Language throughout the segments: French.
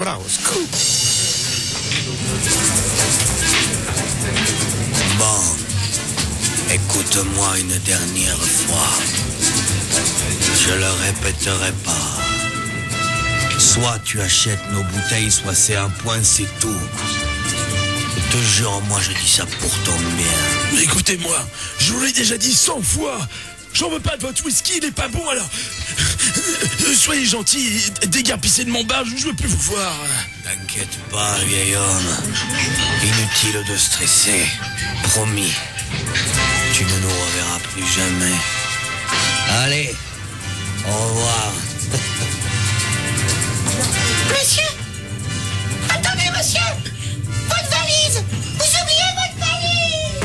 Bravo, scoop. Bon, écoute-moi une dernière fois. Je le répéterai pas. Soit tu achètes nos bouteilles, soit c'est un point, c'est tout. Je te jure, moi je dis ça pour ton bien. Mais écoutez-moi, je vous l'ai déjà dit 100 fois. J'en veux pas de votre whisky, il est pas bon alors. Soyez gentil, dégarpissez de mon bar, je veux plus vous voir. T'inquiète pas, vieil homme. Inutile de stresser. Promis. Tu ne nous reverras plus jamais. Allez, au revoir. Monsieur! Attendez, monsieur! Votre valise! Vous oubliez votre valise!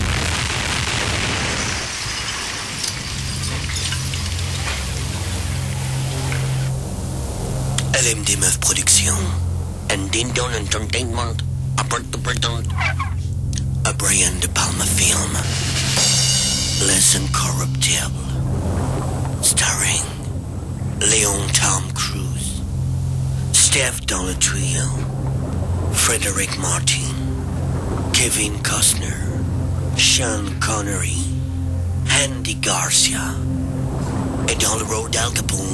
LMD Meuf Productions and Dindon Entertainment apporte présente a Brian De Palma film, Less Incorruptible, starring Léon Tom Cruise, Steph dans le trio, Frederick Martin, Kevin Costner, Sean Connery, Andy Garcia, et dans le rôle d'Al Capone,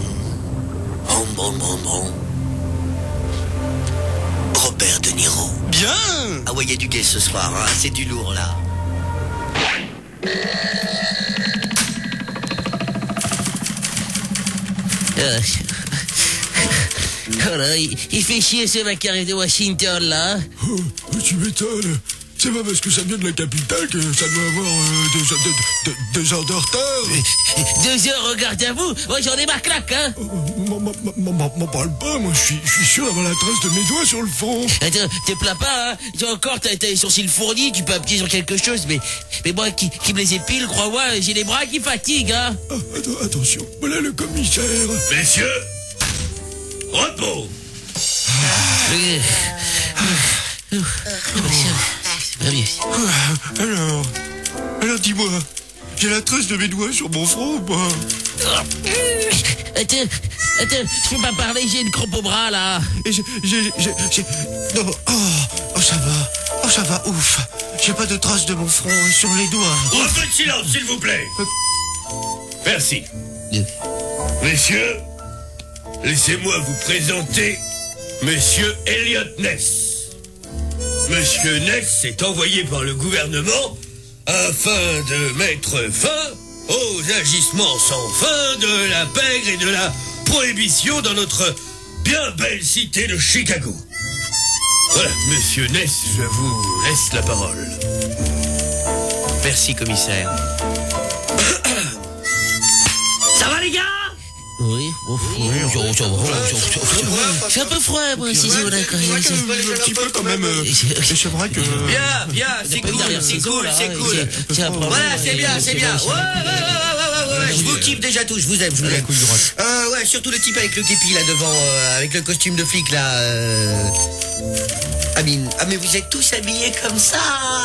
Robert De Niro. Bien. Ah ouais, il y a du gay ce soir, hein. C'est du lourd là. Voilà, il fait chier ce macaroni de Washington là. Oh, tu m'étonnes. C'est pas parce que ça vient de la capitale que ça doit avoir 2 heures de retard. 2 heures, regarde à vous. Moi j'en ai ma claque, hein. M'en parle pas, moi je suis sûr d'avoir la trace de mes doigts sur le front. Attends, te plains pas, hein. J'ai encore, t'as les sourcils fournis, tu peux appuyer sur quelque chose, mais moi qui me les épile, crois-moi, j'ai les bras qui fatiguent, hein. Ah, attention, voilà le commissaire. Messieurs, repos. Alors dis-moi, j'ai la trace de mes doigts sur mon front ou pas? Attends, je peux pas parler, j'ai une crampe au bras là. Et non, ça va, ouf. J'ai pas de trace de mon front sur les doigts. Un peu de silence, s'il vous plaît. Merci. Messieurs, laissez-moi vous présenter Monsieur Elliot Ness. Monsieur Ness est envoyé par le gouvernement afin de mettre fin aux agissements sans fin de la pègre et de la prohibition dans notre bien belle cité de Chicago. Voilà, Monsieur Ness, je vous laisse la parole. Merci, commissaire. Ça va les gars? Oui, c'est un peu froid, moi, si c'est vrai, quand même. Un petit peu quand même. C'est vrai que... Bien, c'est cool. Voilà, c'est bien. Ouais, je vous kiffe déjà tous, je vous aime. Ouais, surtout le type avec le képi là devant, avec le costume de flic là. Amine. Ah mais vous êtes tous habillés comme ça.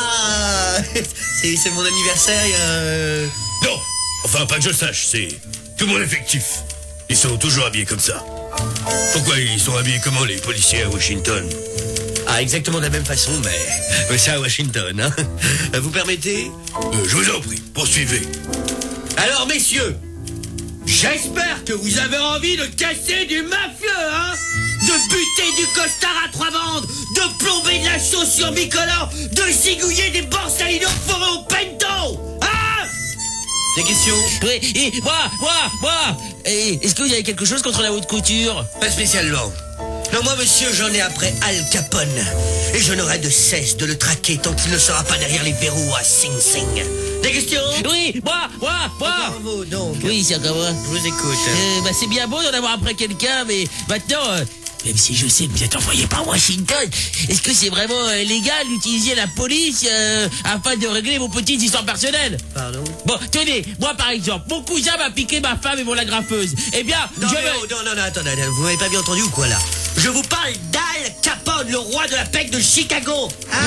C'est mon anniversaire. Non, enfin pas que je sache, c'est tout mon effectif. Ils sont toujours habillés comme ça. Pourquoi ils sont habillés comment les policiers à Washington? Ah, exactement de la même façon, mais ça à Washington, hein. Vous permettez? Je vous en prie, poursuivez. Alors, messieurs, j'espère que vous avez envie de casser du mafieux, hein. De buter du costard à 3 bandes, de plomber de la sauce sur bicolore, de zigouiller des borsalino forés au pento, hein. Des questions? Oui, et moi. Est-ce que vous avez quelque chose contre la haute couture? Pas spécialement. Non, moi, monsieur, j'en ai après Al Capone. Et je n'aurai de cesse de le traquer tant qu'il ne sera pas derrière les verrous à Sing Sing. Des questions? Oui, moi. Bravo, donc. Oui, c'est encore moi. Je vous écoute. C'est bien beau d'en avoir après quelqu'un, mais maintenant, même si je sais que vous êtes envoyé par Washington, est-ce que c'est vraiment légal d'utiliser la police afin de régler vos petites histoires personnelles? Pardon? Bon, tenez, moi par exemple, mon cousin m'a piqué ma femme et mon agrafeuse. Eh bien, non, attendez, vous m'avez pas bien entendu ou quoi là? Je vous parle d'Al Capone, le roi de la pègre de Chicago. Hein?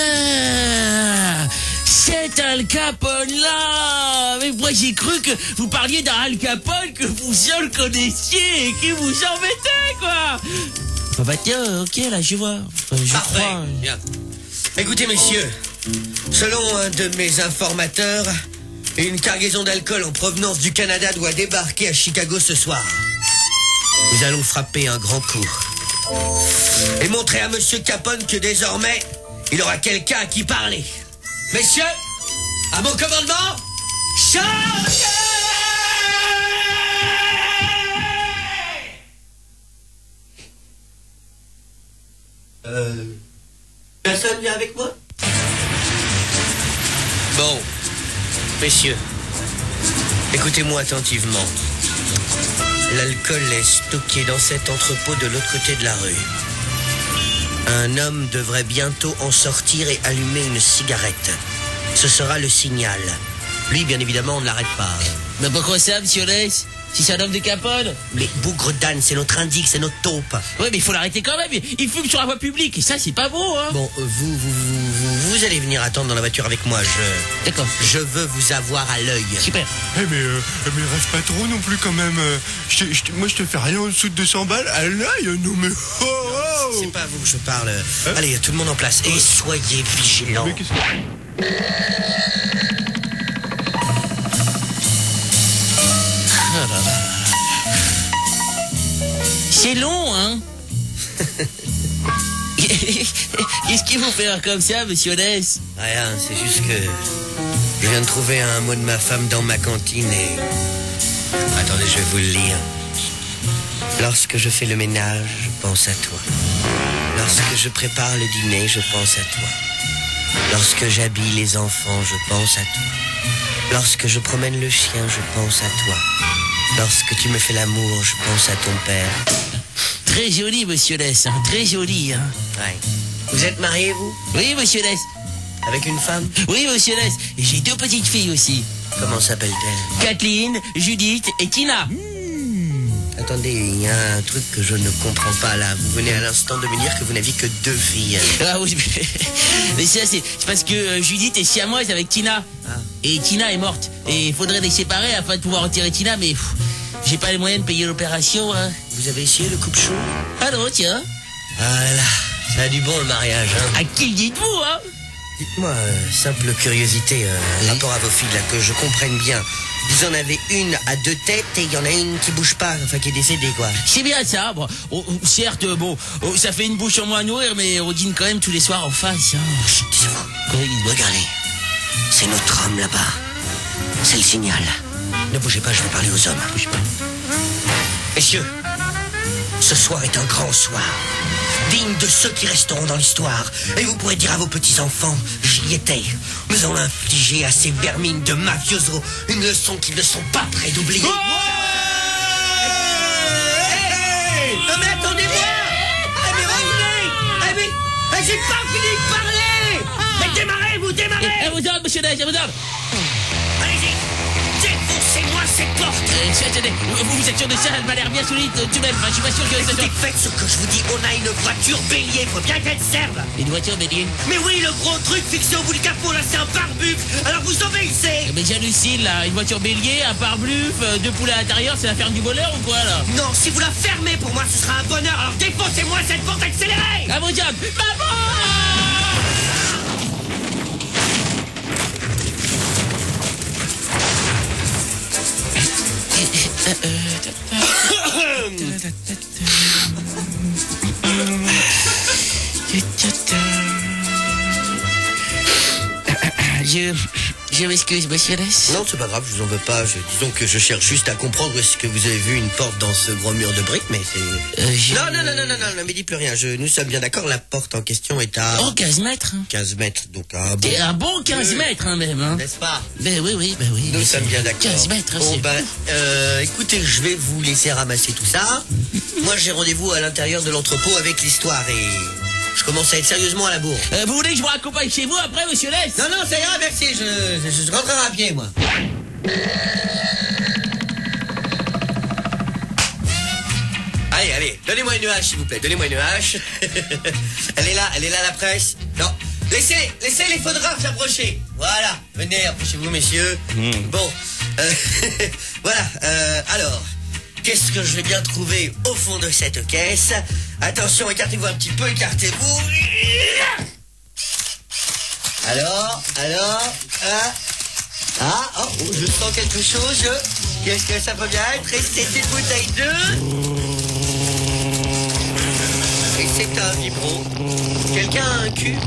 C'est Al Capone là. Mais moi j'ai cru que vous parliez d'un Al Capone que vous seul connaissiez et qui vous embêtait quoi. Ah bah tiens, ok, là, je vois. Je Parfait. crois. Bien. Écoutez, messieurs, selon un de mes informateurs, une cargaison d'alcool en provenance du Canada doit débarquer à Chicago ce soir. Nous allons frapper un grand coup. Et montrer à Monsieur Capone que désormais, il aura quelqu'un à qui parler. Messieurs, à mon commandement, chargez! Personne vient avec moi? Bon, messieurs, écoutez-moi attentivement. L'alcool est stocké dans cet entrepôt de l'autre côté de la rue. Un homme devrait bientôt en sortir et allumer une cigarette. Ce sera le signal. Lui, bien évidemment, on ne l'arrête pas. Mais pourquoi ça, monsieur Less? Si c'est un homme de Capone? Mais Bougre d'âne, c'est notre indique, c'est notre taupe. Ouais, mais il faut l'arrêter quand même. Il fume sur la voie publique. Et ça, c'est pas beau, hein. Bon, vous allez venir attendre dans la voiture avec moi. D'accord. Je veux vous avoir à l'œil. Super. Eh mais rêve pas trop non plus quand même. Moi je te fais rien en dessous de 200 balles à l'œil, non mais C'est pas à vous que je parle. Allez, tout le monde en place. Et soyez vigilants. Mais qu'est-ce que... C'est long, hein. Qu'est-ce qu'il faut faire comme ça, monsieur Less? Rien, c'est juste que je viens de trouver un mot de ma femme dans ma cantine et... Attendez, je vais vous le lire. Lorsque je fais le ménage, je pense à toi. Lorsque je prépare le dîner, je pense à toi. Lorsque j'habille les enfants, je pense à toi. Lorsque je promène le chien, je pense à toi. Lorsque tu me fais l'amour, je pense à ton père. Très joli, monsieur Less, hein. Très joli, hein. Ouais. Vous êtes marié, vous? Oui, monsieur Less. Avec une femme? Oui, monsieur Less. Et j'ai 2 petites filles aussi. Comment s'appelle-t-elle? Kathleen, Judith et Tina. Attendez, il y a un truc que je ne comprends pas là. Vous venez à l'instant de me dire que vous n'aviez que 2 filles. Ah oui, mais ça, c'est parce que Judith est siamoise avec Tina. Ah. Et Tina est morte. Et il faudrait les séparer afin de pouvoir retirer Tina, mais j'ai pas les moyens de payer l'opération, hein. Vous avez essayé le coupe-chou? Ah non, tiens. Ah là là, ça a du bon le mariage, hein. À qui le dites-vous, hein? Dites-moi, simple curiosité, rapport à vos filles, là, que je comprenne bien. Vous en avez une à 2 têtes et il y en a une qui bouge pas, enfin qui est décédée, quoi. C'est bien ça. Bon, certes, bon, ça fait une bouche en moins à nourrir, mais on dîne quand même tous les soirs en face, hein. Chut, taisez-vous. Regardez, c'est notre homme là-bas. C'est le signal. Ne bougez pas, je vais parler aux hommes. Bouge pas. Messieurs, ce soir est un grand soir, digne de ceux qui resteront dans l'histoire. Et vous pourrez dire à vos petits-enfants, j'y étais. Nous allons infliger à ces vermines de mafiosos une leçon qu'ils ne sont pas prêts d'oublier. Non mais attendez-moi. Mais revenez. J'ai pas fini de parler. Mais démarrez, vous démarrez. À vos hommes, monsieur Less, à vos hommes. Allez-y, défoncez-moi cette porte. Attendez, vous êtes sûr de ça? Elle m'a l'air bien solide tout de même. Enfin, je suis pas sûr que ça soit... Faites ce que je vous dis, on a une voiture bélier, faut bien qu'elle serve. Une voiture bélier? Mais oui, le gros truc fixé au bout du capot, là, c'est un pare-buff. Alors vous obéissez. Mais j'hallucine, là. Une voiture bélier, un pare-bluff, 2 poulets à l'intérieur, c'est la ferme du bonheur ou quoi, là? Non, si vous la fermez, pour moi, ce sera un bonheur. Alors défoncez-moi cette porte accélérée. À vos hommes. Maman! Je m'excuse, monsieur Less. Non, c'est pas grave, je vous en veux pas. Disons que je cherche juste à comprendre est-ce que vous avez vu une porte dans ce gros mur de briques, mais c'est... Non, ne me dites plus rien. Nous sommes bien d'accord, la porte en question est à... Oh, 15 mètres. 15 mètres, donc Un bon 15 mètres, hein, même, hein. N'est-ce pas? Ben oui. Nous sommes bien d'accord. 15 mètres, bon, c'est... écoutez, je vais vous laisser ramasser tout ça. Moi, j'ai rendez-vous à l'intérieur de l'entrepôt avec l'histoire et... Je commence à être sérieusement à la bourre. Vous voulez que je vous raccompagne chez vous après, monsieur Less? Non, ça ira, merci. Je rentrerai à pied, moi. Allez, donnez-moi une hache, s'il vous plaît. Donnez-moi une hache. Elle est là, la presse. Non, laissez les photographes s'approcher. Voilà, venez, approchez-vous, messieurs. Bon, voilà, alors, qu'est-ce que je vais bien trouver au fond de cette caisse? Attention, écartez-vous un petit peu, écartez-vous. Alors, je sens quelque chose. Qu'est-ce que ça peut bien être? Et c'est une bouteille d'eau. Et c'est un vibro. Quelqu'un a un cul?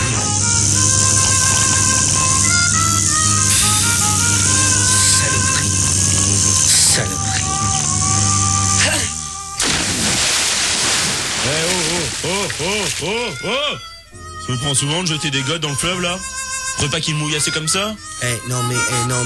Saloperie. Ça me prend souvent de jeter des godes dans le fleuve, là? Faudrait pas qu'il mouille assez comme ça? Non mais,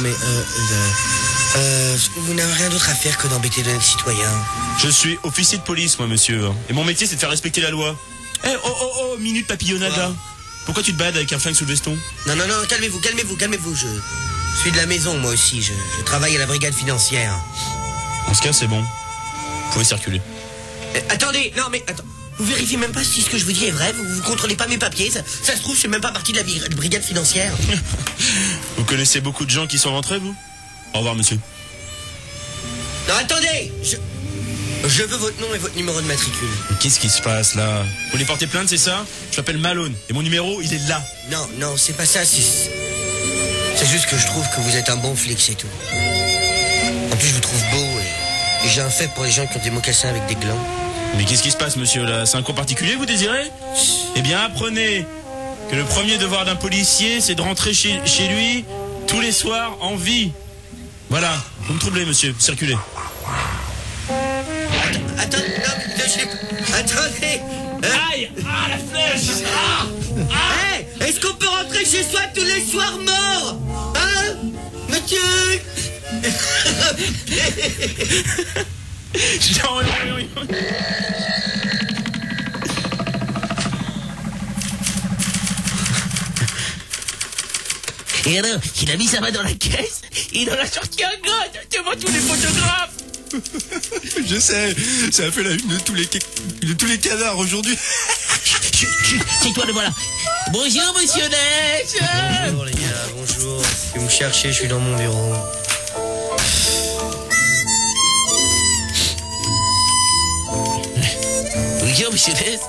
vous n'avez rien d'autre à faire que d'embêter les citoyens. Je suis officier de police, moi, monsieur. Et mon métier, c'est de faire respecter la loi. Minute papillonnade, là. Pourquoi tu te balades avec un flingue sous le veston? Non, calmez-vous. Je suis de la maison, moi aussi. Je travaille à la brigade financière. En ce cas, c'est bon. Vous pouvez circuler. Attendez. Vous vérifiez même pas si ce que je vous dis est vrai. Vous contrôlez pas mes papiers. Ça se trouve, je fais même pas partie de la brigade financière. Vous connaissez beaucoup de gens qui sont rentrés, vous? Au revoir, monsieur. Non, attendez. Je veux votre nom et votre numéro de matricule. Mais qu'est-ce qui se passe, là? Vous voulez porter plainte, c'est ça? Je m'appelle Malone. Et mon numéro, il est là. Non, c'est pas ça. C'est juste que je trouve que vous êtes un bon flic, c'est tout. En plus, je vous trouve beau et j'ai un fait pour les gens qui ont des mocassins avec des glands. Mais qu'est-ce qui se passe, monsieur, là? C'est un cours particulier, vous désirez? Eh bien, apprenez que le premier devoir d'un policier, c'est de rentrer chez lui tous les soirs en vie. Voilà. Vous me troublez, monsieur. Circulez. Attendez. Aïe! Ah, la flèche! Est-ce qu'on peut rentrer chez soi tous les soirs morts? Hein? Monsieur? Et alors, il a mis sa main dans la caisse, il en a sorti un god devant tous les photographes. Je sais, ça a fait la une de tous les canards aujourd'hui. C'est toi, le voilà. Bonjour, monsieur Ness. Bonjour les gars, bonjour. Si vous me cherchez, je suis dans mon bureau. Bonjour, monsieur Ness.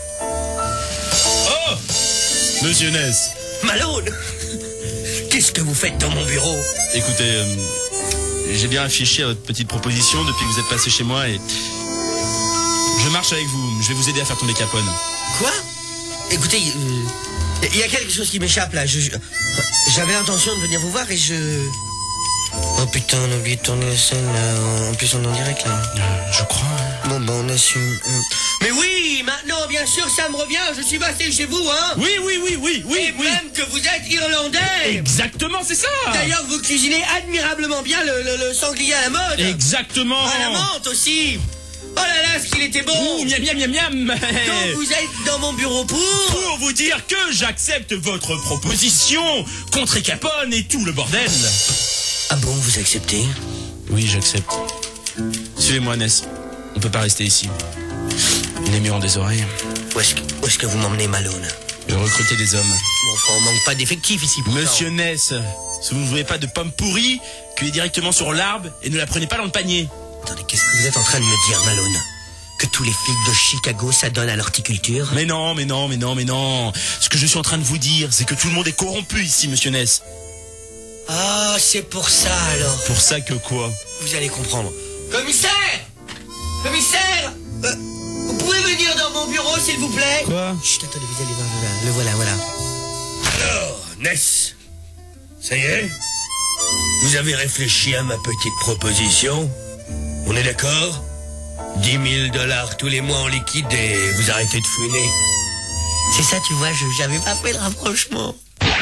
Oh! Monsieur Ness. Malone! Qu'est-ce que vous faites dans mon bureau? Écoutez, j'ai bien réfléchi à votre petite proposition depuis que vous êtes passé chez moi et... Je marche avec vous, je vais vous aider à faire tomber Capone. Quoi? Écoutez, il y a quelque chose qui m'échappe là. J'avais l'intention de venir vous voir et Oh putain, on a oublié de tourner la scène là. En plus on est en direct là. Je crois. Bon on assume. Mais oui, maintenant bien sûr ça me revient, je suis passé chez vous hein. Oui. Et même que vous êtes irlandais. Exactement, c'est ça. D'ailleurs vous cuisinez admirablement bien le sanglier à la mode. Exactement. À la menthe aussi. Oh là là, ce qu'il était bon. Ouh, miam. Donc vous êtes dans mon bureau pour vous dire que j'accepte votre proposition contre Capone et tout le bordel. Ah bon, vous acceptez? Oui, j'accepte. Suivez-moi, Ness. On peut pas rester ici. Les murs ont des oreilles. Où est-ce que vous m'emmenez, Malone? Je vais recruter des hommes. Bon, enfin, on manque pas d'effectifs ici. Pourtant. Monsieur Ness, si vous ne voulez pas de pommes pourries, cueillez directement sur l'arbre et ne la prenez pas dans le panier. Attendez, qu'est-ce que vous êtes en train de me dire, Malone? Que tous les flics de Chicago s'adonnent à l'horticulture? Mais non. Ce que je suis en train de vous dire, c'est que tout le monde est corrompu ici, monsieur Ness. Ah, c'est pour ça alors. Pour ça que quoi? Vous allez comprendre. Commissaire! Vous pouvez venir dans mon bureau, s'il vous plaît? Quoi? Chut, attendez, vous allez voir, le voilà. Alors, Ness, ça y est? Vous avez réfléchi à ma petite proposition? On est d'accord? 10 000 $ tous les mois en liquide et vous arrêtez de fouiner. C'est ça, tu vois, j'avais pas fait le rapprochement.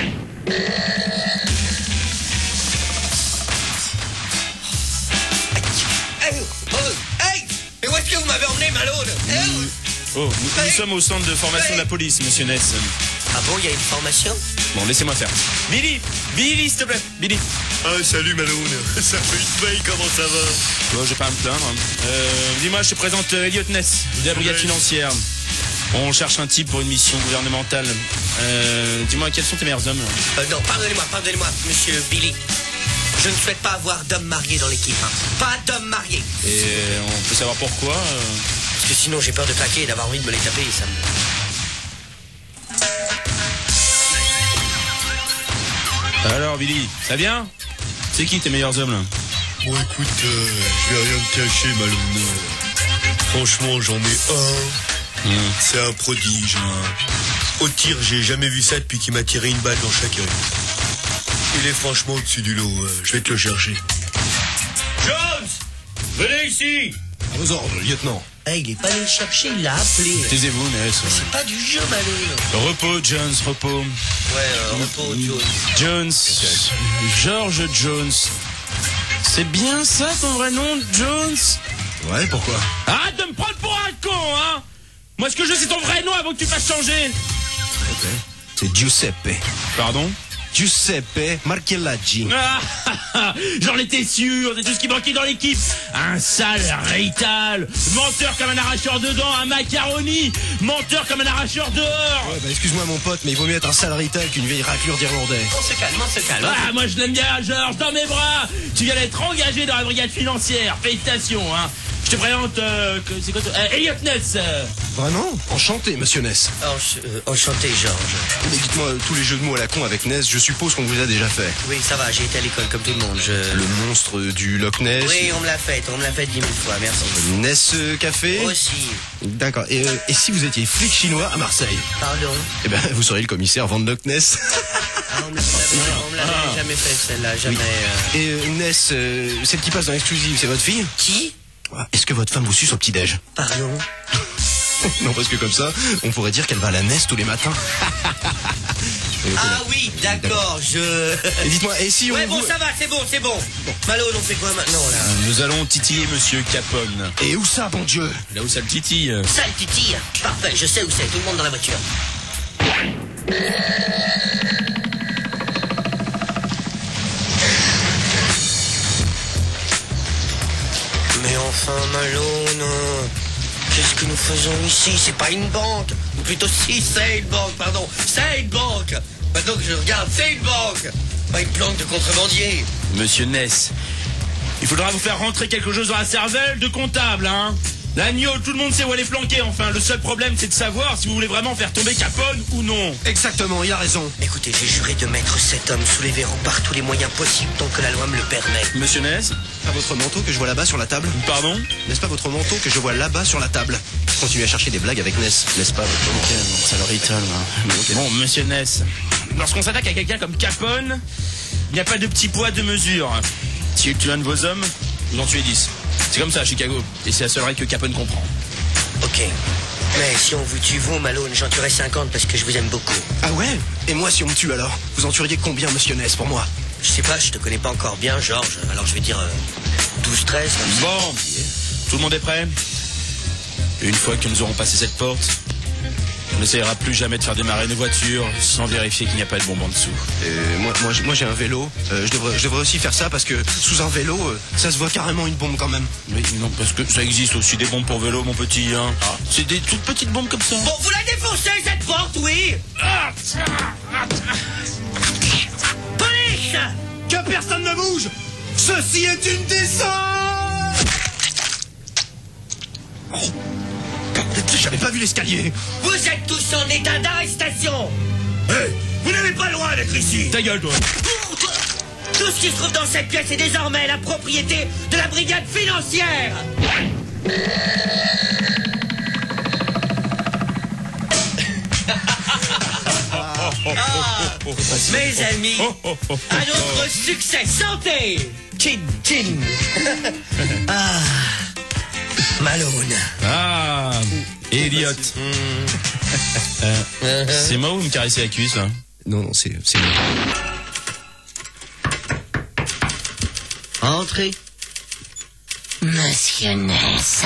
Hey! Mais où est-ce que vous m'avez emmené, Malone? Nous sommes au centre de formation de la police, monsieur Ness. Ah bon, il y a une formation? Bon, laissez-moi faire. Billy, s'il te plaît, Billy. Ah, salut Malone. Ça fait une veille, comment ça va? Bon, je vais pas me plaindre. Dis-moi, je te présente Elliot Ness, de la brigade financière. On cherche un type pour une mission gouvernementale. Dis-moi, quels sont tes meilleurs hommes? Non, pardonnez-moi, monsieur Billy. Je ne souhaite pas avoir d'hommes mariés dans l'équipe. Hein. Pas d'hommes mariés. Et on peut savoir pourquoi Parce que que sinon j'ai peur de craquer et d'avoir envie de me les taper, ça me... Alors, Billy, ça vient? C'est qui tes meilleurs hommes, là? Bon, écoute, je vais rien te cacher, Malone. Franchement, j'en ai un. C'est un prodige. Au tir, j'ai jamais vu ça depuis qu'il m'a tiré une balle dans chaque œil. Il est franchement au-dessus du lot. Je vais te le chercher. Jones! Venez ici! À vos ordres, lieutenant. Eh, il est pas allé le chercher, il l'a appelé. Taisez-vous, Ness. C'est pas du jeu, Malone. Repos, Jones, repos. Ouais, repos, Jones. George Jones. C'est bien ça ton vrai nom, Jones? Ouais, pourquoi? Arrête de me prendre pour un con, hein! Moi, ce que je veux, c'est ton vrai nom avant que tu fasses changer. Ok. C'est Giuseppe. Pardon? Giuseppe Marchellaggi. Ah, j'en étais sûr, c'est tout ce qui manquait dans l'équipe. Un sale rital, menteur comme un arracheur de dents, un macaroni, menteur comme un arracheur dehors. Ouais, bah excuse-moi mon pote, mais il vaut mieux être un sale rital qu'une vieille raclure d'Irlandais. On se calme. Ah, moi je l'aime bien, Georges, dans mes bras. Tu viens d'être engagé dans la brigade financière, félicitations, hein. Je te présente, c'est quoi Elliot Ness. Vraiment? Enchanté, monsieur Ness. Enchanté, Georges. Mais dites-moi, tous les jeux de mots à la con avec Ness, je suppose qu'on vous a déjà fait. Oui, ça va, j'ai été à l'école comme tout le monde. Le monstre du Loch Ness. Oui, on me l'a fait 10 000 fois, merci. Ness Café. Aussi. D'accord. Et si vous étiez flic chinois à Marseille? Pardon. Eh ben, vous seriez le commissaire Van Loch Ness. On me l'avait jamais fait, celle-là, jamais. Et Ness, celle qui passe dans l'exclusive, c'est votre fille? Qui? Est-ce que votre femme vous suce au petit-déj? Pardon. Non, parce que comme ça, on pourrait dire qu'elle va à la Ness tous les matins. Ah oui, d'accord, Et dites-moi, et si on... Ouais, bon, ça va, c'est bon. Malone, on fait quoi maintenant, là? Nous allons titiller Monsieur Capone. Et où ça, bon Dieu? Là où ça le titille. Ça, le titille. Parfait, je sais où c'est, tout le monde dans la voiture. Mais enfin, Malone, qu'est-ce que nous faisons ici? C'est pas une banque. Ou plutôt si, c'est une banque, pardon. C'est une banque. Maintenant que je regarde, c'est une banque. Pas une planque de contrebandier. Monsieur Ness, il faudra vous faire rentrer quelque chose dans la cervelle de comptable, hein. L'agneau, tout le monde sait où elle est flanquée, enfin. Le seul problème, c'est de savoir si vous voulez vraiment faire tomber Capone ou non. Exactement, il a raison. Écoutez, j'ai juré de mettre cet homme sous les verrous par tous les moyens possibles tant que la loi me le permet. Monsieur Ness? Pas votre manteau que je vois là-bas sur la table? Pardon? N'est-ce pas votre manteau que je vois là-bas sur la table? Continuez à chercher des blagues avec Ness, n'est-ce pas votre manteau? Ça le rital, Bon, monsieur Ness, lorsqu'on s'attaque à quelqu'un comme Capone, il n'y a pas de petit poids, de mesure. Si tu tues un de vos hommes, vous en tuez 10. C'est comme ça à Chicago, et c'est la seule règle que Capone comprend. Ok. Mais si on vous tue, vous, Malone, j'en tuerai 50 parce que je vous aime beaucoup. Ah ouais? Et moi, si on me tue alors? Vous en tueriez combien, monsieur Ness, pour moi? Je sais pas, je te connais pas encore bien, Georges. Alors je vais dire 12, 13. Bon, tout le monde est prêt? Une fois que nous aurons passé cette porte, on n'essayera plus jamais de faire démarrer nos voitures sans vérifier qu'il n'y a pas de bombe en dessous. Moi j'ai un vélo. Je devrais aussi faire ça parce que sous un vélo, ça se voit carrément une bombe quand même. Oui, non, parce que ça existe aussi des bombes pour vélo, mon petit, hein. C'est des toutes petites bombes comme ça. Bon, vous la défoncez, cette porte, oui? Police! Que personne ne bouge! Ceci est une descente! Oh. J'avais pas vu l'escalier. Vous êtes tous en état d'arrestation. Hey, vous n'avez pas le droit d'être ici. Ta gueule, toi. Tout ce qui se trouve dans cette pièce est désormais la propriété de la brigade financière. Mes amis, à notre succès, santé. Chin, chin. Malone. Ah, Elliot. C'est moi ou vous me caressez la cuisse, là? Non, c'est moi. Entrez. Monsieur Ness.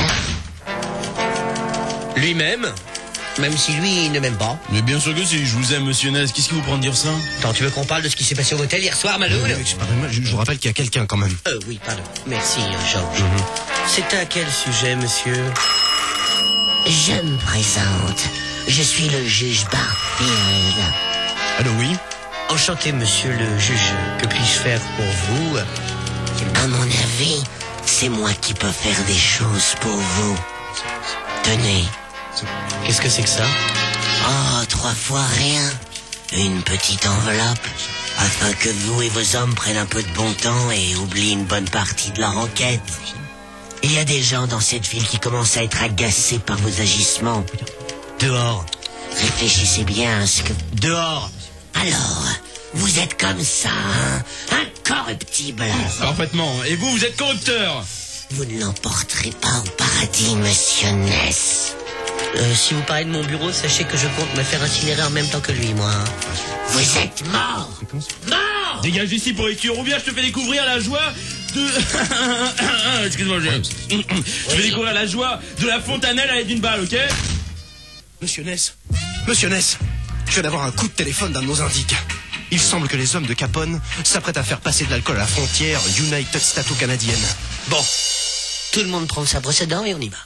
Lui-même. Même si lui, il ne m'aime pas. Mais bien sûr que si, je vous aime, monsieur Ness. Qu'est-ce qui vous prend de dire ça? Attends, tu veux qu'on parle de ce qui s'est passé au motel hier soir, Malone? Je vous rappelle qu'il y a quelqu'un quand même. Oui, pardon. Merci, Georges. C'est à quel sujet, monsieur? Je me présente. Je suis le juge Barfield. Allô, oui? Enchanté, monsieur le juge. Que puis-je faire pour vous? À mon avis, c'est moi qui peux faire des choses pour vous. Tenez. Qu'est-ce que c'est que ça? Oh, 3 fois rien. Une petite enveloppe, afin que vous et vos hommes prennent un peu de bon temps et oublient une bonne partie de leur enquête. Il y a des gens dans cette ville qui commencent à être agacés par vos agissements. Dehors. Réfléchissez bien à ce que... Dehors. Alors, vous êtes comme ça, hein? Incorruptible. Parfaitement. Et vous, vous êtes corrupteur. Vous ne l'emporterez pas au paradis, monsieur Ness. Si vous parlez de mon bureau, sachez que je compte me faire incinérer en même temps que lui, moi. Vous êtes mort. Mort. Dégage d'ici pour ou bien je te fais découvrir la joie de... Excuse-moi, je vais découvrir la joie de la fontanelle à l'aide d'une balle, ok? Monsieur Ness, je viens d'avoir un coup de téléphone d'un de nos indiques. Il semble que les hommes de Capone s'apprêtent à faire passer de l'alcool à la frontière United Stato-Canadienne. Bon, tout le monde prend sa brosse à dents et on y va.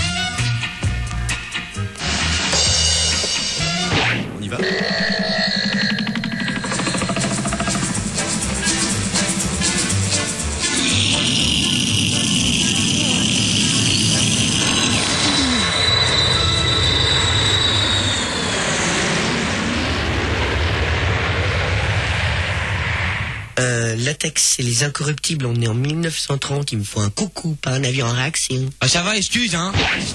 On y va? Latex et les incorruptibles, on est en 1930, il me faut un coucou, pas un avion en réaction. Ah ça va, excuse, hein.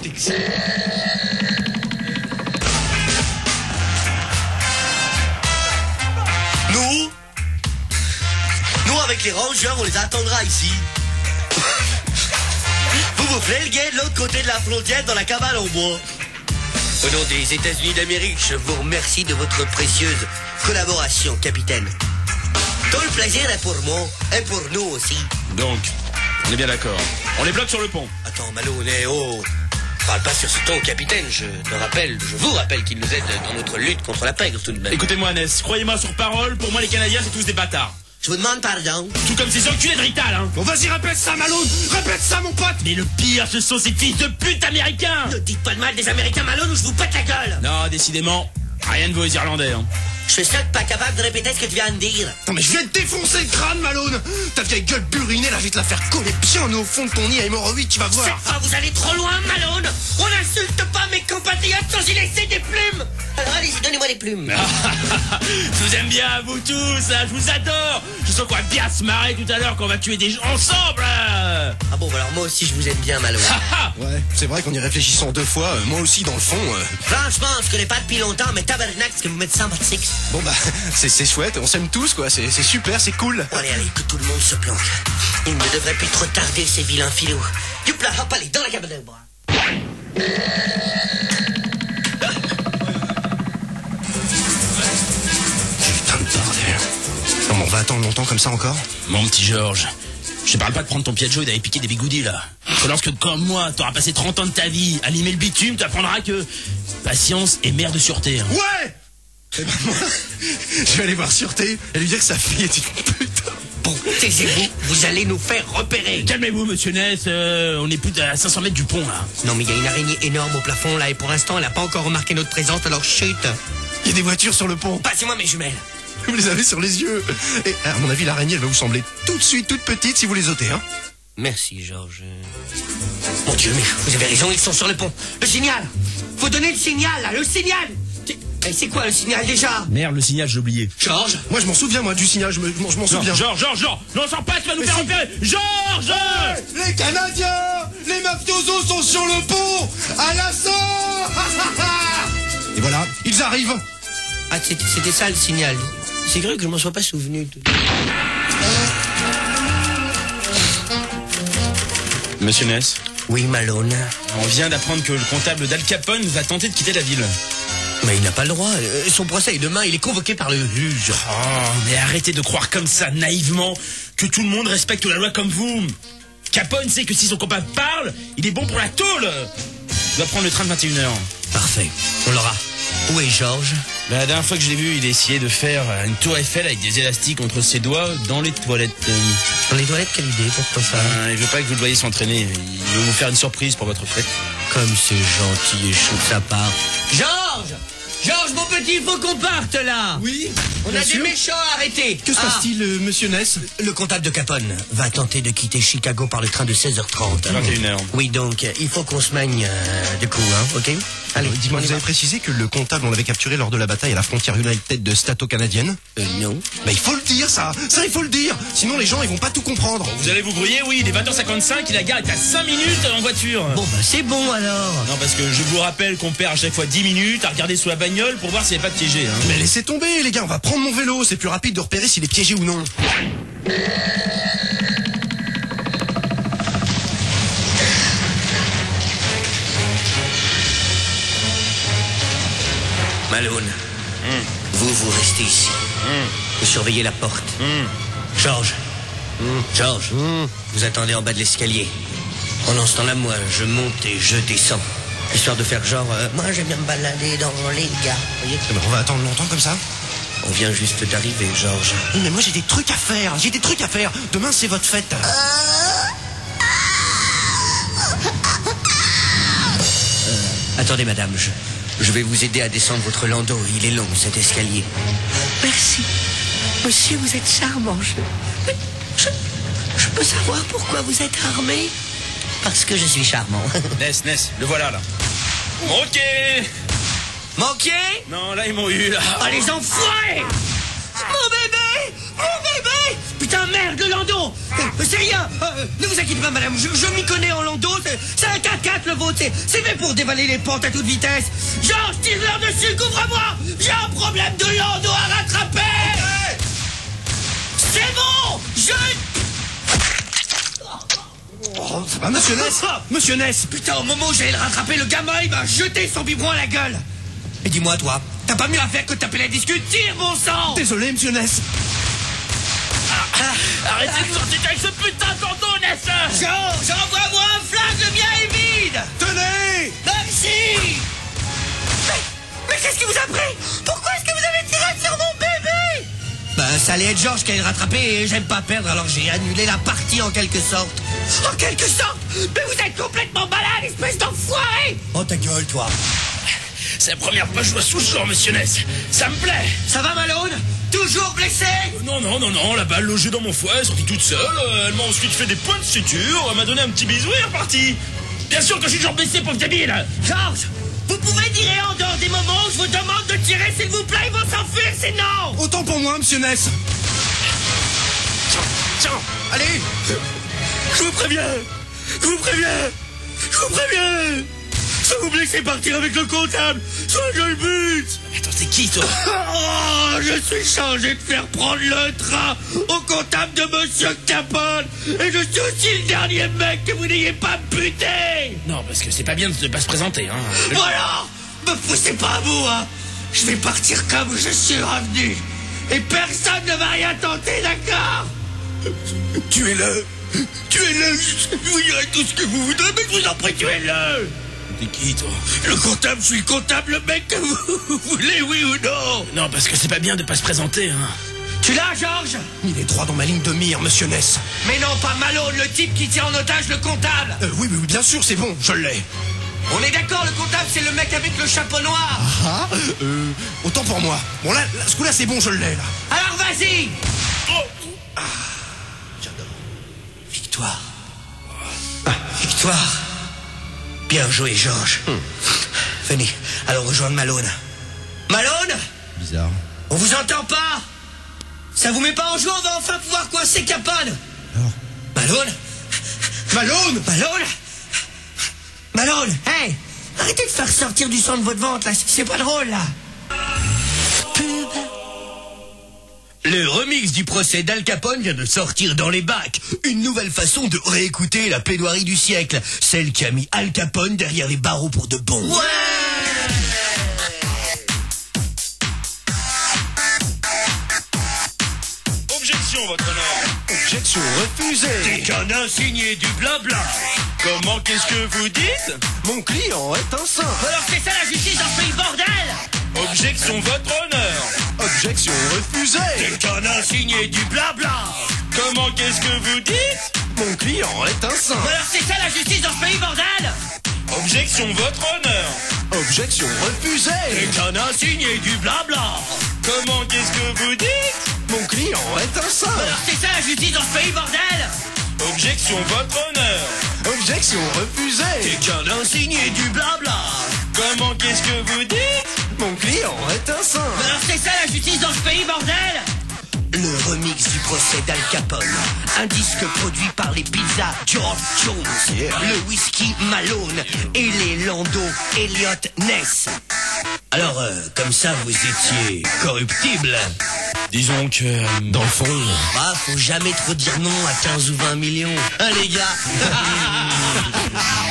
Nous, avec les rangers, on les attendra ici. Vous flinguez de l'autre côté de la frontière dans la cabane en bois. Au nom des États-Unis d'Amérique, je vous remercie de votre précieuse collaboration, capitaine. Tout le plaisir est pour moi, et pour nous aussi. Donc, on est bien d'accord. On les bloque sur le pont. Attends, Malone, parle pas sur ce ton, capitaine. Je vous rappelle qu'il nous aide dans notre lutte contre la pègre, tout de même. Écoutez-moi, Ness, croyez-moi sur parole, pour moi les Canadiens, c'est tous des bâtards. Je vous demande pardon. Tout comme ces enculés de Rital, hein. Bon, vas-y, répète ça, Malone. Répète ça, mon pote. Mais le pire, ce sont ces fils de pute américains. Ne dites pas de mal des Américains, Malone, ou je vous pète la gueule. Non, décidément, rien de vos Irlandais, hein. Je suis seul pas capable de répéter ce que tu viens de dire. Non, mais je vais te défoncer le crâne, Malone. Ta vieille gueule burinée, là, je vais te la faire coller bien au fond de ton nid à hémorroïde, tu vas voir. Cette fois, vous allez trop loin, Malone. On n'insulte pas mes compatriotes sans y laisser des plumes. Alors allez-y, donnez-moi les plumes. Je vous aime bien, vous tous, hein, je vous adore. Je sens qu'on va bien se marrer tout à l'heure, qu'on va tuer des gens ensemble. Ah bon, alors moi aussi je vous aime bien, Malone. Ouais, c'est vrai qu'en y réfléchissant 2 fois, moi aussi dans le fond... Franchement, on se connaît pas depuis longtemps, mais tabarnak, ce que vous mettez sympathique. Bon bah, c'est chouette, on s'aime tous quoi, c'est super, c'est cool. Bon, allez, que tout le monde se planque. Il ne devrait plus trop tarder, ces vilains filous. Youpla, hop, allez, dans la cabane de bois. Putain de bordel. Non, mais on va attendre longtemps comme ça encore? Mon petit Georges, je te parle pas de prendre ton Piaggio et d'aller piquer des bigoudis, là. Que lorsque, comme moi, t'auras passé 30 ans de ta vie à limer le bitume, tu apprendras que patience est mère de sûreté. Hein. Ouais. Eh ben moi, je vais aller voir Sûreté et lui dire que sa fille est une pute. Bon, taisez-vous, vous allez nous faire repérer. Calmez-vous, monsieur Ness, on est plus à 500 mètres du pont, là. Non, mais il y a une araignée énorme au plafond, là, et pour l'instant, elle n'a pas encore remarqué notre présence, alors chut. Il y a des voitures sur le pont. Passez-moi mes jumelles. Vous les avez sur les yeux. Et à mon avis, l'araignée, elle va vous sembler tout de suite toute petite si vous les ôtez, hein. Merci, Georges. Mon Dieu, mais vous avez raison, ils sont sur le pont. Le signal. Faut donner le signal, là, le signal. C'est quoi le signal déjà? Merde, le signal, j'ai oublié. Georges? Moi, je m'en souviens, moi, du signal, je m'en souviens. Georges, non, sors pas, tu vas nous faire repérer. Georges! Les Canadiens, les mafiosos sont sur le pont, à l'assaut. Et voilà, ils arrivent. Ah, c'était ça le signal. C'est vrai que je m'en sois pas souvenu. Monsieur Ness? Oui, Malone. On vient d'apprendre que le comptable d'Al Capone va tenter de quitter la ville. Mais il n'a pas le droit. Son procès est demain, il est convoqué par le juge. Oh, mais arrêtez de croire comme ça, naïvement, que tout le monde respecte la loi comme vous. Capone sait que si son copain parle, il est bon pour la tôle. Il doit prendre le train de 21h. Parfait, on l'aura. Où est Georges? La dernière fois que je l'ai vu, il essayait de faire une tour Eiffel avec des élastiques entre ses doigts dans les toilettes. Dans les toilettes, quelle idée? Pourquoi ça? Il veut pas que vous le voyiez s'entraîner. Il veut vous faire une surprise pour votre fête. Comme c'est gentil et chaud de sa part. Georges! Georges, mon petit, il faut qu'on parte, là. Oui. On a des méchants arrêtés. Que se passe-t-il, monsieur Ness? Le comptable de Capone va tenter de quitter Chicago par le train de 16h30. 21h. Oui, donc, il faut qu'on se manie de coup, hein, ok? Allez, Dis-moi, vous avez précisé que le comptable, on l'avait capturé lors de la bataille à la frontière United de Stato-Canadienne? Non. Mais il faut le dire, ça, il faut le dire. Sinon, les gens, ils vont pas tout comprendre. Vous allez vous grouiller, oui, il est 20h55 et la gare est à 5 minutes en voiture. Bon, bah, c'est bon, alors. Non, parce que je vous rappelle qu'on perd à chaque fois 10 minutes à regarder sous la bagnole pour voir s'il n'y a pas de piégé. Hein. Mais laissez tomber, les gars, on va prendre mon vélo. C'est plus rapide de repérer s'il est piégé ou non. Malone, vous restez ici. Vous surveillez la porte. Georges, Georges, vous attendez en bas de l'escalier. Pendant ce temps-là, moi, je monte et je descends. Histoire de faire genre, moi, j'aime bien me balader dans les gars. Vous voyez? Mais on va attendre longtemps comme ça? On vient juste d'arriver, Georges. Oui, mais moi, j'ai des trucs à faire. Demain, c'est votre fête. Attendez, madame, je vais vous aider à descendre votre landau. Il est long, cet escalier. Merci. Monsieur, vous êtes charmant. Je peux savoir pourquoi vous êtes armé? Parce que je suis charmant. Ness, le voilà là. Manqué. Manqué? Non, là ils m'ont eu là. Ah, les enfoirés! Mon bébé! Putain, merde, le landau! C'est rien! Ne vous inquiétez pas, madame, je m'y connais en landau, c'est un 4x4 le vôtre, c'est fait pour dévaler les pentes à toute vitesse! Georges, tire-leur dessus, couvre-moi! J'ai un problème de landau à rattraper! C'est bon! Oh, ça va, monsieur Ness? Monsieur Ness! Putain, au moment où j'allais le rattraper, le gamin, il m'a jeté son biberon à la gueule! Et dis-moi, toi, t'as pas mieux à faire que de taper la discute? Tire, bon sang! Désolé, monsieur Ness. Arrêtez de sortir avec ce putain de landau, Ness. J'envoie-moi un flingue, le mien est vide! Tenez! Merci! Mais qu'est-ce qui vous a pris? Pourquoi est-ce que vous avez tiré sur mon bébé? Ben, ça allait être Georges qui allait le rattraper et j'aime pas perdre, alors j'ai annulé la partie en quelque sorte. En quelque sorte? Mais vous êtes complètement malade, espèce d'enfoiré! Oh, ta gueule, toi. C'est la première fois que je vois sous ce genre, monsieur Ness. Ça me plaît. Ça va, Malone? Toujours blessé? Non, la balle logée dans mon foie, elle est sortie toute seule. Elle m'a ensuite fait des points de suture, elle m'a donné un petit bisou et elle est repartie. Bien sûr que je suis toujours blessé, pauvre débile. Georges, vous pouvez tirer en dehors des moments où je vous demande de tirer, s'il vous plaît, ils vont s'enfuir, sinon! Autant pour moi, monsieur Ness. Tiens, allez! Je vous préviens! Soit vous me laissez partir avec le comptable, soit je le bute! Attends, c'est qui, toi? Oh, je suis chargé de faire prendre le train au comptable de monsieur Capone! Et je suis aussi le dernier mec que vous n'ayez pas buté! Non, parce que c'est pas bien de pas se présenter, hein. Voilà! Me poussez pas à bout, hein! Je vais partir comme je suis revenu! Et personne ne va rien tenter, d'accord? Tuez-le, je vous dirai tout ce que vous voudrez, mais je vous en prie, tuez-le! T'es qui, toi? Le comptable, je suis le comptable, le mec que vous voulez, oui ou non? Non, parce que c'est pas bien de pas se présenter, hein. Tu l'as, Georges? Il est droit dans ma ligne de mire, monsieur Ness. Mais non, pas Malone, le type qui tient en otage le comptable! Oui, bien sûr, c'est bon, je l'ai. On est d'accord, le comptable, c'est le mec avec le chapeau noir! Ah, autant pour moi. Bon, là, ce coup-là, c'est bon, je l'ai, là. Alors vas-y! Victoire. Victoire. Bien joué, Georges. Venez, allons rejoindre Malone. Malone? Bizarre. On vous entend pas? Ça vous met pas en joie, on va enfin pouvoir coincer Capone! Alors? Malone! Hey! Arrêtez de faire sortir du sang de votre ventre, là, c'est pas drôle, là! Le remix du procès d'Al Capone vient de sortir dans les bacs. Une nouvelle façon de réécouter la plaidoirie du siècle. Celle qui a mis Al Capone derrière les barreaux pour de bon. Ouais! Objection, votre honneur. Objection refusée. T'es qu'un insigné du blabla. Comment qu'est-ce que vous dites? Mon client est un saint. Alors c'est ça la justice dans ce pays, bordel! Objection, votre honneur. Objection refusée. T'es qu'un insigné du blabla. Comment qu'est-ce que vous dites? Mon client est un saint. Alors c'est ça la justice dans ce pays, bordel! Objection, votre honneur. Objection refusée. C'est un insigné du blabla. Comment, qu'est-ce que vous dites? Mon client est un singe. Alors c'est ça la justice dans ce pays, bordel! Objection, votre honneur. Objection refusée. C'est qu'un insigné du blabla. Comment, qu'est-ce que vous dites? Mon client est un singe. Alors c'est ça la justice dans ce pays, bordel! Le remix du procès d'Al Capone. Un disque produit par les pizzas George Jones, le whisky Malone et les Lando Elliott Ness. Alors, comme ça, vous étiez corruptible. Disons que, dans le fond... Bah, faut jamais trop dire non à 15 ou 20 millions. Hein, les gars?